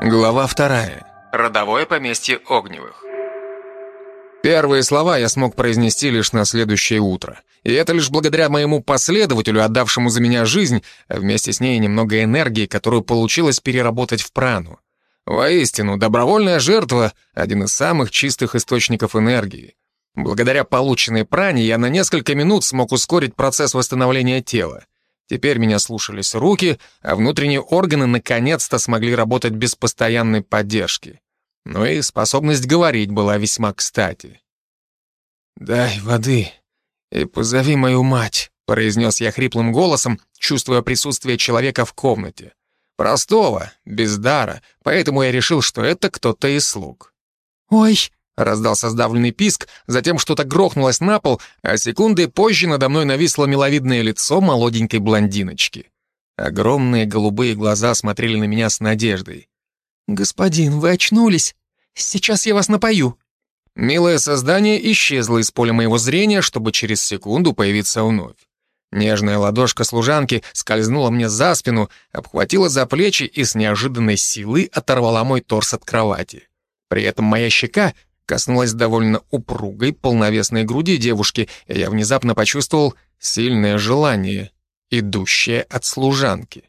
Глава 2. Родовое поместье Огневых. Первые слова я смог произнести лишь на следующее утро. И это лишь благодаря моему последователю, отдавшему за меня жизнь, а вместе с ней немного энергии, которую получилось переработать в прану. Воистину, добровольная жертва — один из самых чистых источников энергии. Благодаря полученной пране я на несколько минут смог ускорить процесс восстановления тела. Теперь меня слушались руки, а внутренние органы наконец-то смогли работать без постоянной поддержки. Ну и способность говорить была весьма кстати. «Дай воды и позови мою мать», — произнес я хриплым голосом, чувствуя присутствие человека в комнате. Простого, без дара, поэтому я решил, что это кто-то из слуг. «Ой!» — раздался сдавленный писк, затем что-то грохнулось на пол, а секунды позже надо мной нависло миловидное лицо молоденькой блондиночки. Огромные голубые глаза смотрели на меня с надеждой. «Господин, вы очнулись? Сейчас я вас напою». Милое создание исчезло из поля моего зрения, чтобы через секунду появиться вновь. Нежная ладошка служанки скользнула мне за спину, обхватила за плечи и с неожиданной силой оторвала мой торс от кровати. При этом моя щека коснулась довольно упругой, полновесной груди девушки, и я внезапно почувствовал сильное желание, идущее от служанки.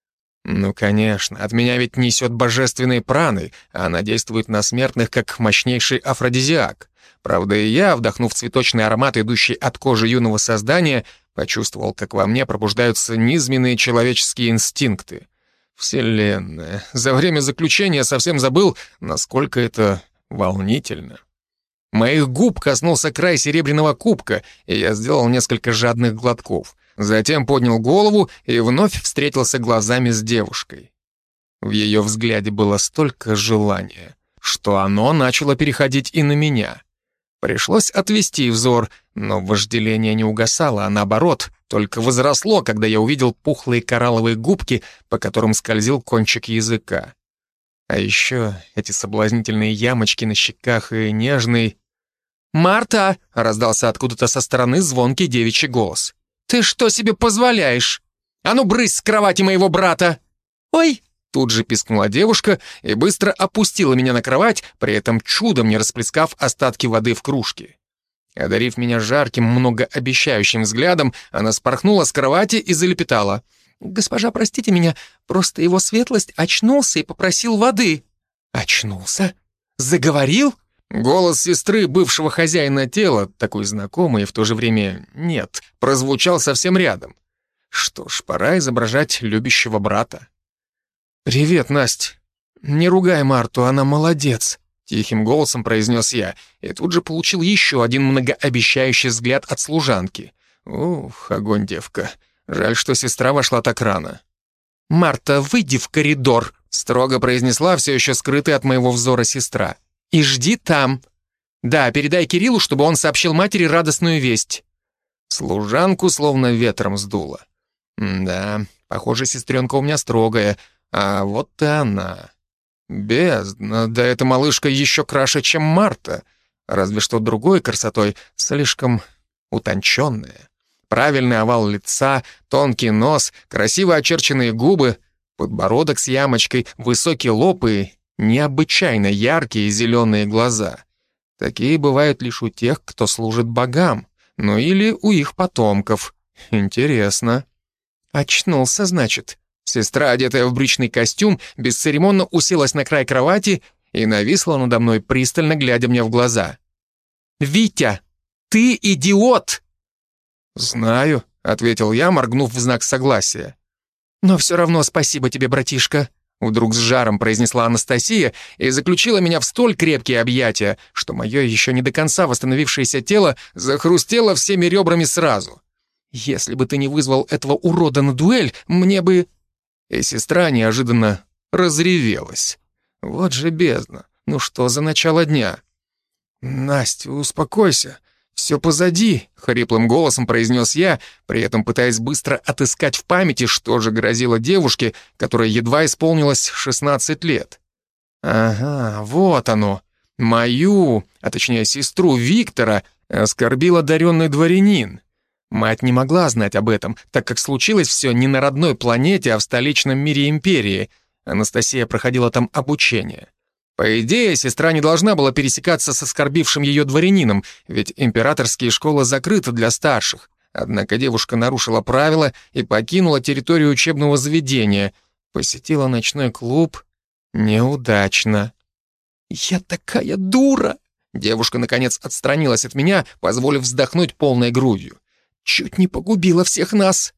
Ну, конечно, от меня ведь несет божественной праной, а она действует на смертных как мощнейший афродизиак. Правда, и я, вдохнув цветочный аромат, идущий от кожи юного создания, почувствовал, как во мне пробуждаются низменные человеческие инстинкты. Вселенная, за время заключения совсем забыл, насколько это волнительно. Моих губ коснулся край серебряного кубка, и я сделал несколько жадных глотков. Затем поднял голову и вновь встретился глазами с девушкой. В ее взгляде было столько желания, что оно начало переходить и на меня. Пришлось отвести взор, но вожделение не угасало, а наоборот, только возросло, когда я увидел пухлые коралловые губки, по которым скользил кончик языка. А еще эти соблазнительные ямочки на щеках и нежный... «Марта!» — раздался откуда-то со стороны звонкий девичий голос. «Ты что себе позволяешь? А ну, брысь с кровати моего брата!» «Ой!» — тут же пискнула девушка и быстро опустила меня на кровать, при этом чудом не расплескав остатки воды в кружке. Одарив меня жарким, многообещающим взглядом, она спорхнула с кровати и залепетала. «Госпожа, простите меня, просто его светлость очнулся и попросил воды». «Очнулся? Заговорил?» Голос сестры бывшего хозяина тела, такой знакомый и в то же время нет, прозвучал совсем рядом. Что ж, пора изображать любящего брата. «Привет, Настя. Не ругай Марту, она молодец», — тихим голосом произнес я, и тут же получил еще один многообещающий взгляд от служанки. Ух, огонь, девка. Жаль, что сестра вошла так рано. «Марта, выйди в коридор», — строго произнесла все еще скрытая от моего взора сестра. «И жди там. Да, передай Кириллу, чтобы он сообщил матери радостную весть». Служанку словно ветром сдуло. Да, похоже, сестренка у меня строгая, а вот и она. Бездна, да эта малышка еще краше, чем Марта, разве что другой красотой, слишком утонченная. Правильный овал лица, тонкий нос, красиво очерченные губы, подбородок с ямочкой, высокий лоб и необычайно яркие зеленые глаза. Такие бывают лишь у тех, кто служит богам, ну или у их потомков. Интересно. Очнулся, значит. Сестра, одетая в брючный костюм, бесцеремонно уселась на край кровати и нависла надо мной, пристально глядя мне в глаза. «Витя, ты идиот!» «Знаю», — ответил я, моргнув в знак согласия. «Но все равно спасибо тебе, братишка», — вдруг с жаром произнесла Анастасия и заключила меня в столь крепкие объятия, что мое еще не до конца восстановившееся тело захрустело всеми ребрами сразу. «Если бы ты не вызвал этого урода на дуэль, мне бы...» И сестра неожиданно разревелась. Вот же бездна, ну что за начало дня? «Настя, успокойся, все позади», — хриплым голосом произнес я, при этом пытаясь быстро отыскать в памяти, что же грозило девушке, которой едва исполнилось 16 лет. Ага, вот оно. Мою, а точнее сестру Виктора, оскорбил одаренный дворянин. Мать не могла знать об этом, так как случилось все не на родной планете, а в столичном мире империи. Анастасия проходила там обучение. По идее, сестра не должна была пересекаться с оскорбившим ее дворянином, ведь императорские школы закрыты для старших. Однако девушка нарушила правила и покинула территорию учебного заведения. Посетила ночной клуб неудачно. «Я такая дура!» Девушка, наконец, отстранилась от меня, позволив вздохнуть полной грудью. «Чуть не погубила всех нас!»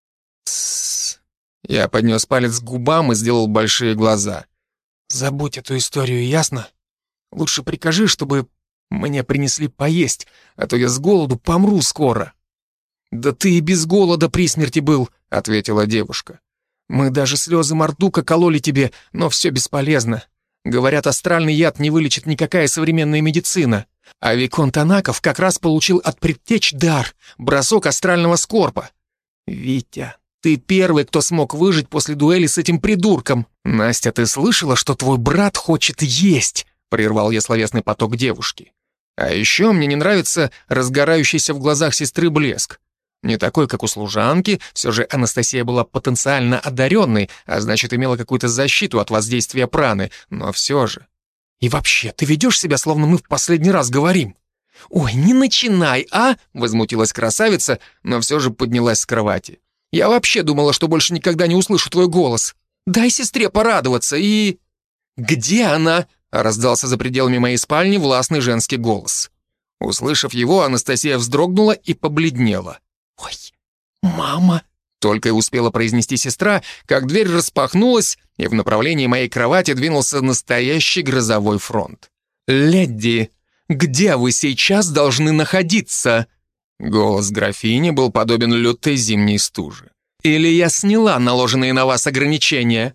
«Тссс!» Я поднес палец к губам и сделал большие глаза. «Забудь эту историю, ясно? Лучше прикажи, чтобы мне принесли поесть, а то я с голоду помру скоро». «Да ты и без голода при смерти был», — ответила девушка. «Мы даже слезы Мардука кололи тебе, но все бесполезно. Говорят, астральный яд не вылечит никакая современная медицина. А Виконт Анаков как раз получил от предтеч дар — бросок астрального скорпа. Витя, ты первый, кто смог выжить после дуэли с этим придурком. Настя, ты слышала, что твой брат хочет есть?» — прервал я словесный поток девушки. «А еще мне не нравится разгорающийся в глазах сестры блеск. Не такой, как у служанки, все же Анастасия была потенциально одаренной, а значит, имела какую-то защиту от воздействия праны, но все же. И вообще, ты ведешь себя, словно мы в последний раз говорим». «Ой, не начинай, а?» — возмутилась красавица, но все же поднялась с кровати. «Я вообще думала, что больше никогда не услышу твой голос. Дай сестре порадоваться и...» «Где она?» — раздался за пределами моей спальни властный женский голос. Услышав его, Анастасия вздрогнула и побледнела. «Ой, мама!» — только и успела произнести сестра, как дверь распахнулась, и в направлении моей кровати двинулся настоящий грозовой фронт. «Леди, где вы сейчас должны находиться?» Голос графини был подобен лютой зимней стуже. «Или я сняла наложенные на вас ограничения?»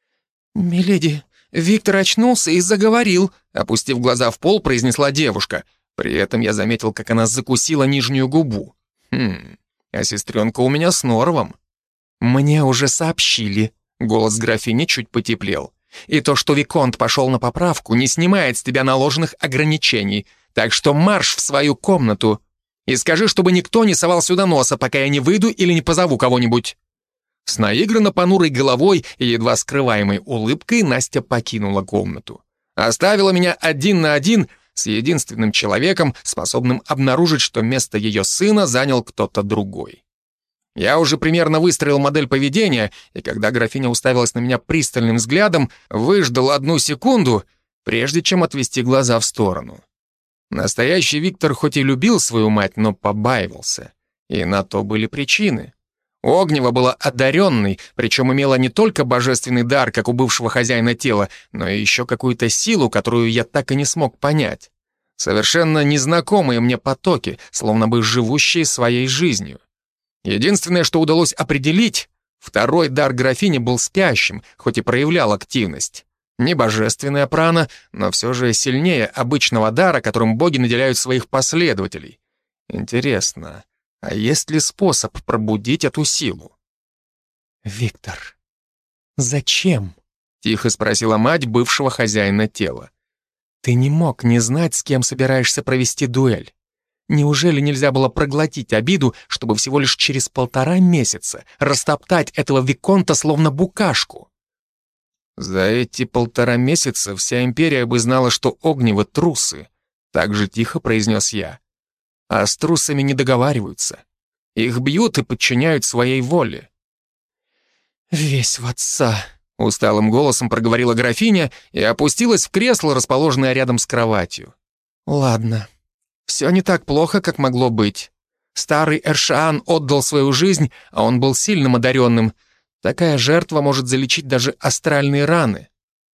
«Миледи, Виктор очнулся и заговорил», — опустив глаза в пол, произнесла девушка. При этом я заметил, как она закусила нижнюю губу. А сестренка у меня с норовом. «Мне уже сообщили», — голос графини чуть потеплел. «И то, что Виконт пошел на поправку, не снимает с тебя наложенных ограничений, так что марш в свою комнату и скажи, чтобы никто не совал сюда носа, пока я не выйду или не позову кого-нибудь». С наигранно понурой головой и едва скрываемой улыбкой Настя покинула комнату. Оставила меня один на один с единственным человеком, способным обнаружить, что место ее сына занял кто-то другой. Я уже примерно выстроил модель поведения, и когда графиня уставилась на меня пристальным взглядом, выждал 1 секунду, прежде чем отвести глаза в сторону. Настоящий Виктор хоть и любил свою мать, но побаивался. И на то были причины. Огнева была одаренной, причем имела не только божественный дар, как у бывшего хозяина тела, но и еще какую-то силу, которую я так и не смог понять. Совершенно незнакомые мне потоки, словно бы живущие своей жизнью. Единственное, что удалось определить, второй дар графини был спящим, хоть и проявлял активность. Не божественная прана, но все же сильнее обычного дара, которым боги наделяют своих последователей. Интересно, а есть ли способ пробудить эту силу? «Виктор, зачем?» — тихо спросила мать бывшего хозяина тела. «Ты не мог не знать, с кем собираешься провести дуэль. Неужели нельзя было проглотить обиду, чтобы всего лишь через 1,5 месяца растоптать этого виконта словно букашку?» «За эти 1,5 месяца вся империя бы знала, что Огневы трусы», — так же тихо произнес я. «А с трусами не договариваются. Их бьют и подчиняют своей воле». «Весь в отца», — усталым голосом проговорила графиня и опустилась в кресло, расположенное рядом с кроватью. «Ладно, все не так плохо, как могло быть. Старый Эршаан отдал свою жизнь, а он был сильным одаренным. Такая жертва может залечить даже астральные раны».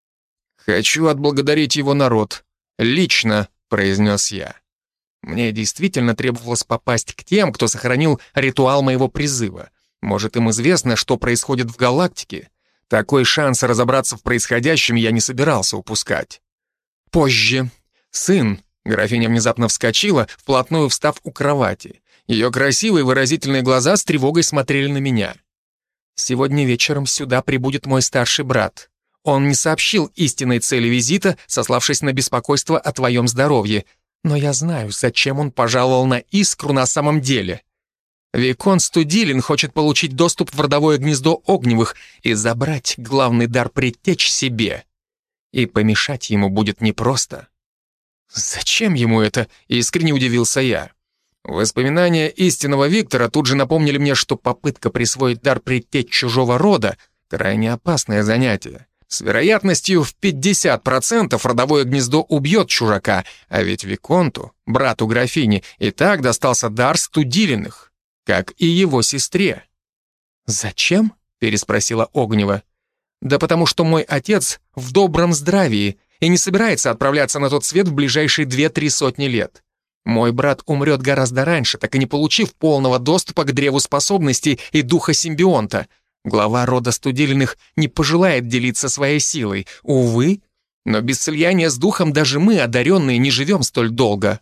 «Хочу отблагодарить его народ. Лично», — произнес я. Мне действительно требовалось попасть к тем, кто сохранил ритуал моего призыва. Может, им известно, что происходит в галактике. Такой шанс разобраться в происходящем я не собирался упускать. Позже. Сын. Графиня внезапно вскочила, вплотную встав у кровати. Ее красивые выразительные глаза с тревогой смотрели на меня. «Сегодня вечером сюда прибудет мой старший брат. Он не сообщил истинной цели визита, сославшись на беспокойство о твоем здоровье. Но я знаю, зачем он пожаловал на Искру на самом деле. Виконт Студилин хочет получить доступ в родовое гнездо Огневых и забрать главный дар предтеч себе. И помешать ему будет непросто. «Зачем ему это?» — искренне удивился я. Воспоминания истинного Виктора тут же напомнили мне, что попытка присвоить дар предтеч чужого рода — крайне опасное занятие. С вероятностью в 50% родовое гнездо убьет чужака, а ведь Виконту, брату графини, и так достался дар Студилиных, как и его сестре. «Зачем?» — переспросила Огнева. «Да потому что мой отец в добром здравии и не собирается отправляться на тот свет в ближайшие 2-3 сотни лет. Мой брат умрет гораздо раньше, так и не получив полного доступа к древу способностей и духа симбионта. Глава рода Студилиных не пожелает делиться своей силой, увы, но без слияния с духом даже мы, одаренные, не живем столь долго».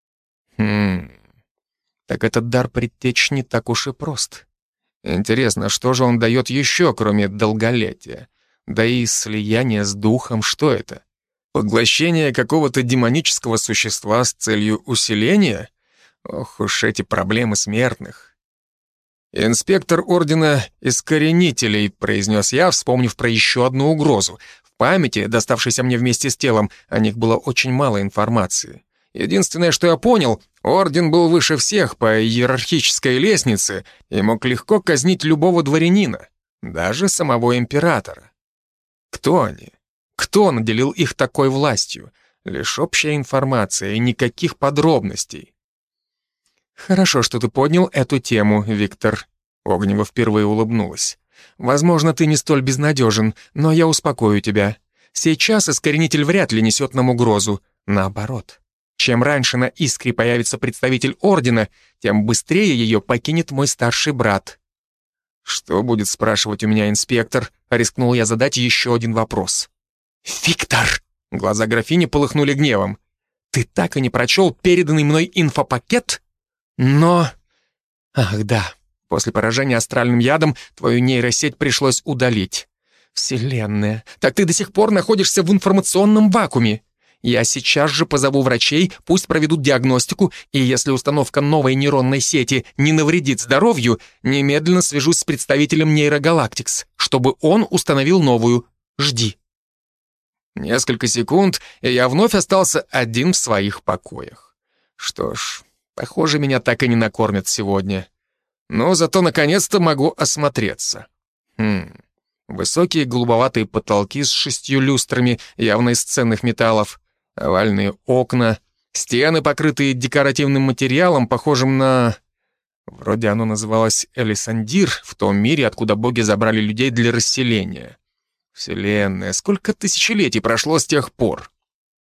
Так этот дар предтеч не так уж и прост. Интересно, что же он дает еще, кроме долголетия? Да и слияние с духом, что это? Поглощение какого-то демонического существа с целью усиления? Ох уж эти проблемы смертных. «Инспектор Ордена Искоренителей», — произнес я, вспомнив про еще одну угрозу. В памяти, доставшейся мне вместе с телом, о них было очень мало информации. Единственное, что я понял, Орден был выше всех по иерархической лестнице и мог легко казнить любого дворянина, даже самого императора. Кто они? Кто наделил их такой властью? Лишь общая информация и никаких подробностей. «Хорошо, что ты поднял эту тему, Виктор». Огнева впервые улыбнулась. «Возможно, ты не столь безнадежен, но я успокою тебя. Сейчас Искоренитель вряд ли несет нам угрозу. Наоборот. Чем раньше на Искре появится представитель Ордена, тем быстрее ее покинет мой старший брат». «Что будет спрашивать у меня инспектор?» — рискнул я задать еще один вопрос. «Виктор!» — глаза графини полыхнули гневом. «Ты так и не прочел переданный мной инфопакет? Но... Ах да, после поражения астральным ядом твою нейросеть пришлось удалить. Вселенная, так ты до сих пор находишься в информационном вакууме. Я сейчас же позову врачей, пусть проведут диагностику, и если установка новой нейронной сети не навредит здоровью, немедленно свяжусь с представителем нейрогалактикс, чтобы он установил новую. Жди». Несколько секунд, и я вновь остался один в своих покоях. Что ж, похоже, меня так и не накормят сегодня. Но зато наконец-то могу осмотреться. Высокие голубоватые потолки с 6 люстрами, явно из ценных металлов, овальные окна, стены, покрытые декоративным материалом, похожим на... Вроде оно называлось Элисандир, в том мире, откуда боги забрали людей для расселения. Вселенная, сколько тысячелетий прошло с тех пор?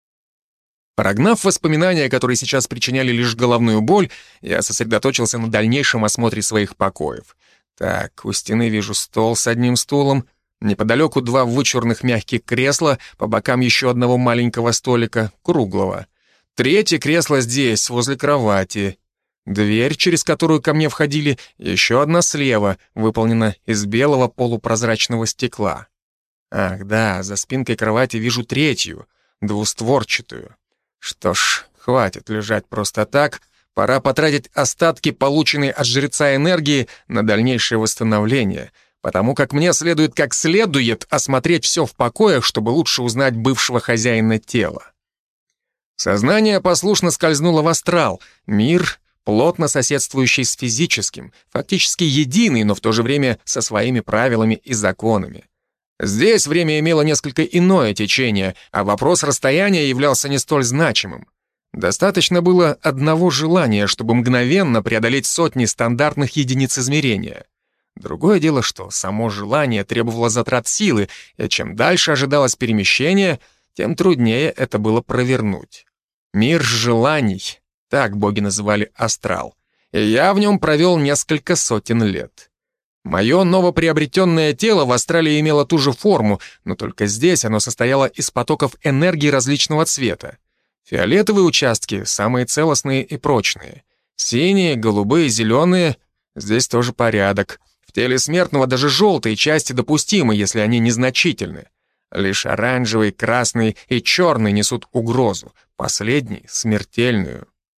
Прогнав воспоминания, которые сейчас причиняли лишь головную боль, я сосредоточился на дальнейшем осмотре своих покоев. Так, у стены вижу стол с одним стулом, неподалеку 2 вычурных мягких кресла, по бокам еще одного маленького столика, круглого. 3 кресло здесь, возле кровати. Дверь, через которую ко мне входили, еще одна слева, выполнена из белого полупрозрачного стекла. Ах да, за спинкой кровати вижу 3, двустворчатую. Что ж, хватит лежать просто так, пора потратить остатки полученной от жреца энергии на дальнейшее восстановление, потому как мне следует как следует осмотреть все в покоях, чтобы лучше узнать бывшего хозяина тела. Сознание послушно скользнуло в астрал, мир, плотно соседствующий с физическим, фактически единый, но в то же время со своими правилами и законами. Здесь время имело несколько иное течение, а вопрос расстояния являлся не столь значимым. Достаточно было одного желания, чтобы мгновенно преодолеть сотни стандартных единиц измерения. Другое дело, что само желание требовало затрат силы, и чем дальше ожидалось перемещение, тем труднее это было провернуть. Мир желаний, так боги называли астрал, и я в нем провел несколько сотен лет. Мое новоприобретенное тело в астрале имело ту же форму, но только здесь оно состояло из потоков энергии различного цвета. Фиолетовые участки — самые целостные и прочные. Синие, голубые, зеленые — здесь тоже порядок. В теле смертного даже желтые части допустимы, если они незначительны. Лишь оранжевый, красный и черный несут угрозу, последний — смертельную.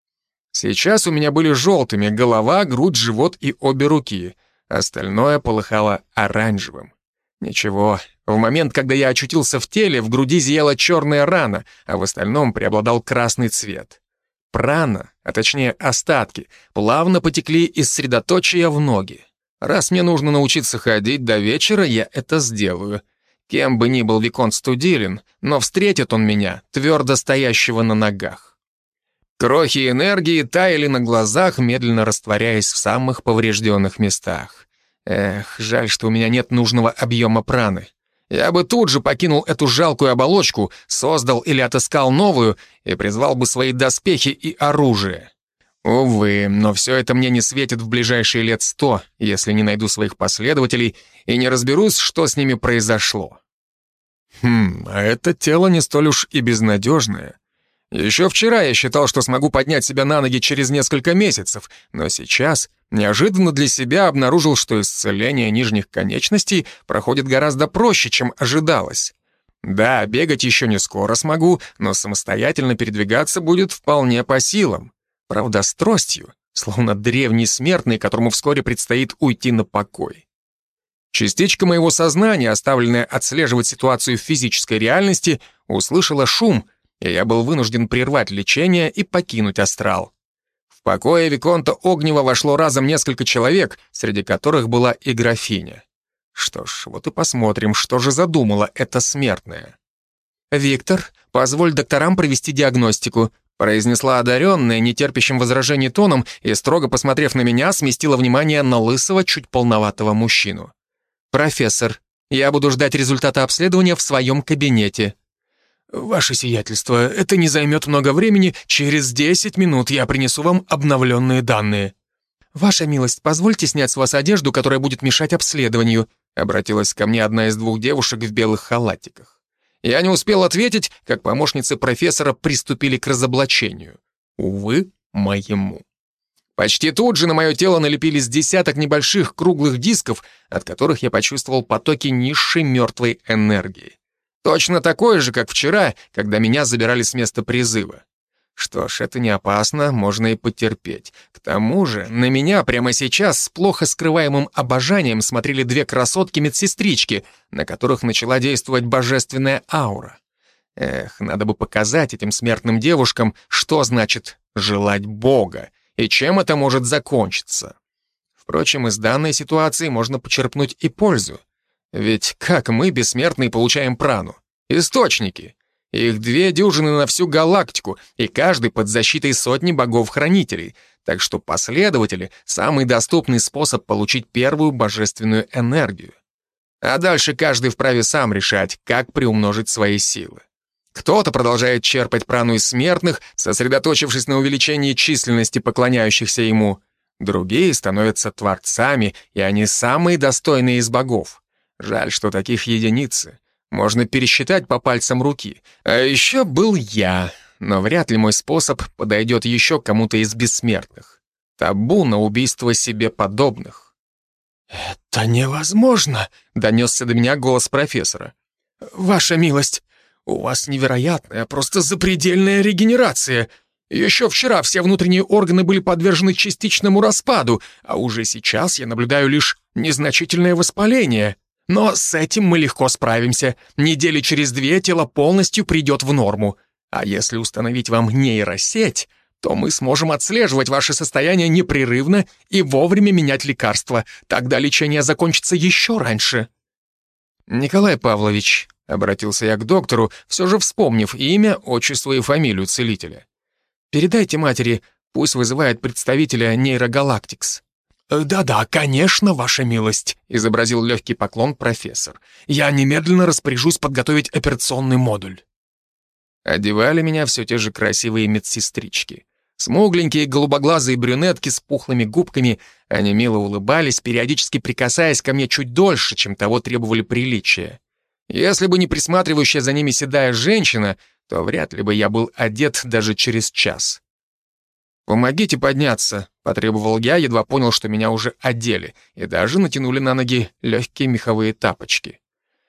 Сейчас у меня были желтыми голова, грудь, живот и обе руки. Остальное полыхало оранжевым. Ничего, в момент, когда я очутился в теле, в груди зияла черная рана, а в остальном преобладал красный цвет. Прана, а точнее остатки, плавно потекли из средоточия в ноги. Раз мне нужно научиться ходить до вечера, я это сделаю. Кем бы ни был Виконт Студилин, но встретит он меня, твердо стоящего на ногах. Крохи энергии таяли на глазах, медленно растворяясь в самых поврежденных местах. Эх, жаль, что у меня нет нужного объема праны. Я бы тут же покинул эту жалкую оболочку, создал или отыскал новую и призвал бы свои доспехи и оружие. Увы, но все это мне не светит в ближайшие лет 100, если не найду своих последователей и не разберусь, что с ними произошло. А это тело не столь уж и безнадежное. Еще вчера я считал, что смогу поднять себя на ноги через несколько месяцев, но сейчас неожиданно для себя обнаружил, что исцеление нижних конечностей проходит гораздо проще, чем ожидалось. Да, бегать еще не скоро смогу, но самостоятельно передвигаться будет вполне по силам. Правда, с тростью, словно древний смертный, которому вскоре предстоит уйти на покой. Частичка моего сознания, оставленная отслеживать ситуацию в физической реальности, услышала шум, и я был вынужден прервать лечение и покинуть астрал. В покое Виконта Огнева вошло разом несколько человек, среди которых была и графиня. Что ж, вот и посмотрим, что же задумала эта смертная. «Виктор, позволь докторам провести диагностику», произнесла одаренная, нетерпящим возражений тоном, и, строго посмотрев на меня, сместила внимание на лысого, чуть полноватого мужчину. «Профессор, я буду ждать результата обследования в своем кабинете». «Ваше сиятельство, это не займет много времени, через 10 минут я принесу вам обновленные данные». «Ваша милость, позвольте снять с вас одежду, которая будет мешать обследованию», обратилась ко мне одна из двух девушек в белых халатиках. Я не успел ответить, как помощницы профессора приступили к разоблачению. Увы, моему. Почти тут же на мое тело налепились десяток небольших круглых дисков, от которых я почувствовал потоки низшей мертвой энергии. Точно такой же, как вчера, когда меня забирали с места призыва. Что ж, это не опасно, можно и потерпеть. К тому же, на меня прямо сейчас с плохо скрываемым обожанием смотрели две красотки-медсестрички, на которых начала действовать божественная аура. Эх, надо бы показать этим смертным девушкам, что значит «желать Бога» и чем это может закончиться. Впрочем, из данной ситуации можно почерпнуть и пользу. Ведь как мы, бессмертные, получаем прану? Источники. Их 2 дюжины на всю галактику, и каждый под защитой сотни богов-хранителей. Так что последователи — самый доступный способ получить первую божественную энергию. А дальше каждый вправе сам решать, как приумножить свои силы. Кто-то продолжает черпать прану из смертных, сосредоточившись на увеличении численности поклоняющихся ему. Другие становятся творцами, и они самые достойные из богов. Жаль, что таких единицы. Можно пересчитать по пальцам руки. А еще был я, но вряд ли мой способ подойдет еще кому-то из бессмертных. Табу на убийство себе подобных. «Это невозможно», — донесся до меня голос профессора. «Ваша милость, у вас невероятная, просто запредельная регенерация. Еще вчера все внутренние органы были подвержены частичному распаду, а уже сейчас я наблюдаю лишь незначительное воспаление. Но с этим мы легко справимся. Недели через 2 тело полностью придет в норму. А если установить вам нейросеть, то мы сможем отслеживать ваше состояние непрерывно и вовремя менять лекарства. Тогда лечение закончится еще раньше». «Николай Павлович», — обратился я к доктору, все же вспомнив имя, отчество и фамилию целителя. «Передайте матери, пусть вызывает представителя нейрогалактикс». «Да-да, конечно, ваша милость», — изобразил легкий поклон профессор. «Я немедленно распоряжусь подготовить операционный модуль». Одевали меня все те же красивые медсестрички. Смугленькие голубоглазые брюнетки с пухлыми губками, они мило улыбались, периодически прикасаясь ко мне чуть дольше, чем того требовали приличия. Если бы не присматривающая за ними седая женщина, то вряд ли бы я был одет даже через час. «Помогите подняться», — потребовал я, едва понял, что меня уже одели, и даже натянули на ноги легкие меховые тапочки.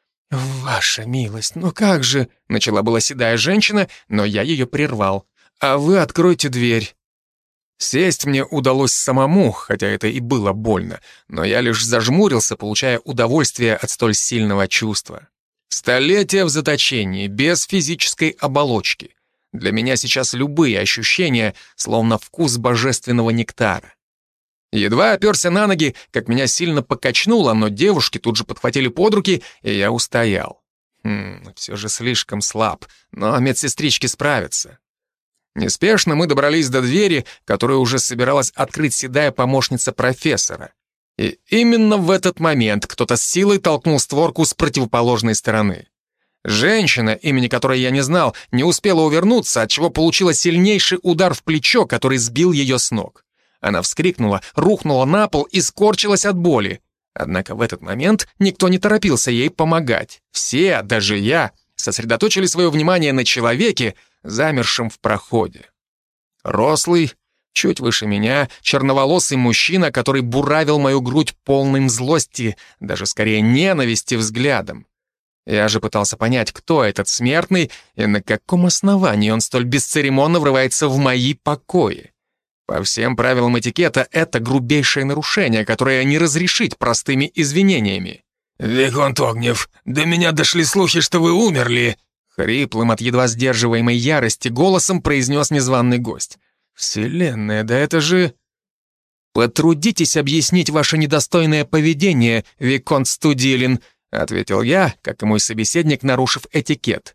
«Ваша милость, ну как же?» — начала была седая женщина, но я ее прервал. «А вы откройте дверь». Сесть мне удалось самому, хотя это и было больно, но я лишь зажмурился, получая удовольствие от столь сильного чувства. Столетия в заточении, без физической оболочки. Для меня сейчас любые ощущения, словно вкус божественного нектара. Едва оперся на ноги, как меня сильно покачнуло, но девушки тут же подхватили под руки, и я устоял. Все же слишком слаб, но медсестрички справятся. Неспешно мы добрались до двери, которую уже собиралась открыть седая помощница профессора. И именно в этот момент кто-то с силой толкнул створку с противоположной стороны. Женщина, имени которой я не знал, не успела увернуться, отчего получила сильнейший удар в плечо, который сбил ее с ног. Она вскрикнула, рухнула на пол и скорчилась от боли. Однако в этот момент никто не торопился ей помогать. Все, даже я, сосредоточили свое внимание на человеке, замершем в проходе. Рослый, чуть выше меня, черноволосый мужчина, который буравил мою грудь полным злости, даже скорее ненависти взглядом. Я же пытался понять, кто этот смертный и на каком основании он столь бесцеремонно врывается в мои покои. По всем правилам этикета, это грубейшее нарушение, которое не разрешить простыми извинениями. «Виконт Огнев, до меня дошли слухи, что вы умерли», хриплым от едва сдерживаемой ярости голосом произнес незваный гость. «Вселенная, да это же...» «Потрудитесь объяснить ваше недостойное поведение, Виконт Студилин», ответил я, как и мой собеседник, нарушив этикет.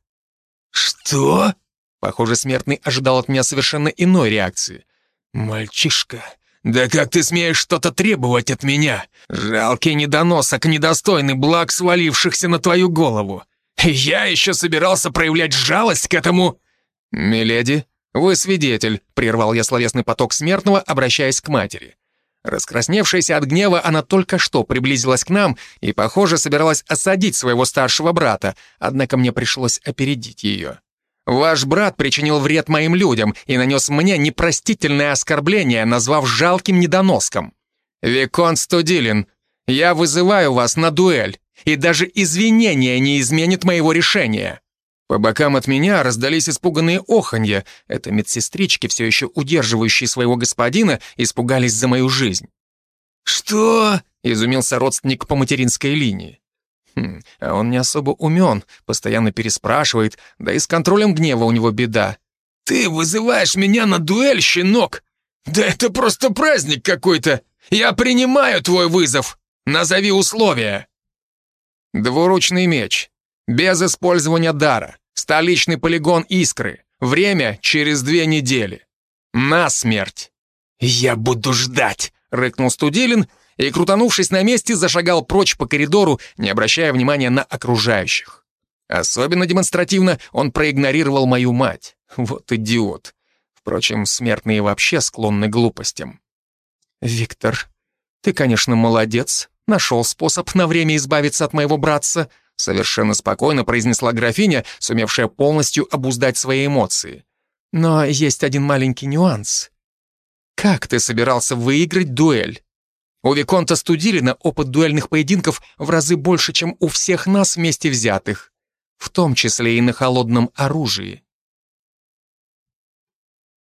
«Что?» Похоже, смертный ожидал от меня совершенно иной реакции. «Мальчишка, да как ты смеешь что-то требовать от меня? Жалкий недоносок, недостойный благ, свалившихся на твою голову. Я еще собирался проявлять жалость к этому...» «Миледи, вы свидетель», — прервал я словесный поток смертного, обращаясь к матери. Раскрасневшаяся от гнева, она только что приблизилась к нам и, похоже, собиралась осадить своего старшего брата, однако мне пришлось опередить ее. «Ваш брат причинил вред моим людям и нанес мне непростительное оскорбление, назвав жалким недоноском. Виконт Студилин, я вызываю вас на дуэль, и даже извинения не изменит моего решения». По бокам от меня раздались испуганные оханья. Это медсестрички, все еще удерживающие своего господина, испугались за мою жизнь. «Что?» — изумился родственник по материнской линии. А он не особо умен, постоянно переспрашивает, да и с контролем гнева у него беда. «Ты вызываешь меня на дуэль, щенок? Да это просто праздник какой-то! Я принимаю твой вызов! Назови условия!» Двуручный меч. Без использования дара. Столичный полигон Искры. Время через 2 недели. Насмерть. «Я буду ждать!» — рыкнул Студилин и, крутанувшись на месте, зашагал прочь по коридору, не обращая внимания на окружающих. Особенно демонстративно он проигнорировал мою мать. Вот идиот. Впрочем, смертные вообще склонны к глупостям. «Виктор, ты, конечно, молодец. Нашел способ на время избавиться от моего братца», совершенно спокойно произнесла графиня, сумевшая полностью обуздать свои эмоции. «Но есть один маленький нюанс. Как ты собирался выиграть дуэль? У Виконта Студилина опыт дуэльных поединков в разы больше, чем у всех нас вместе взятых, в том числе и на холодном оружии.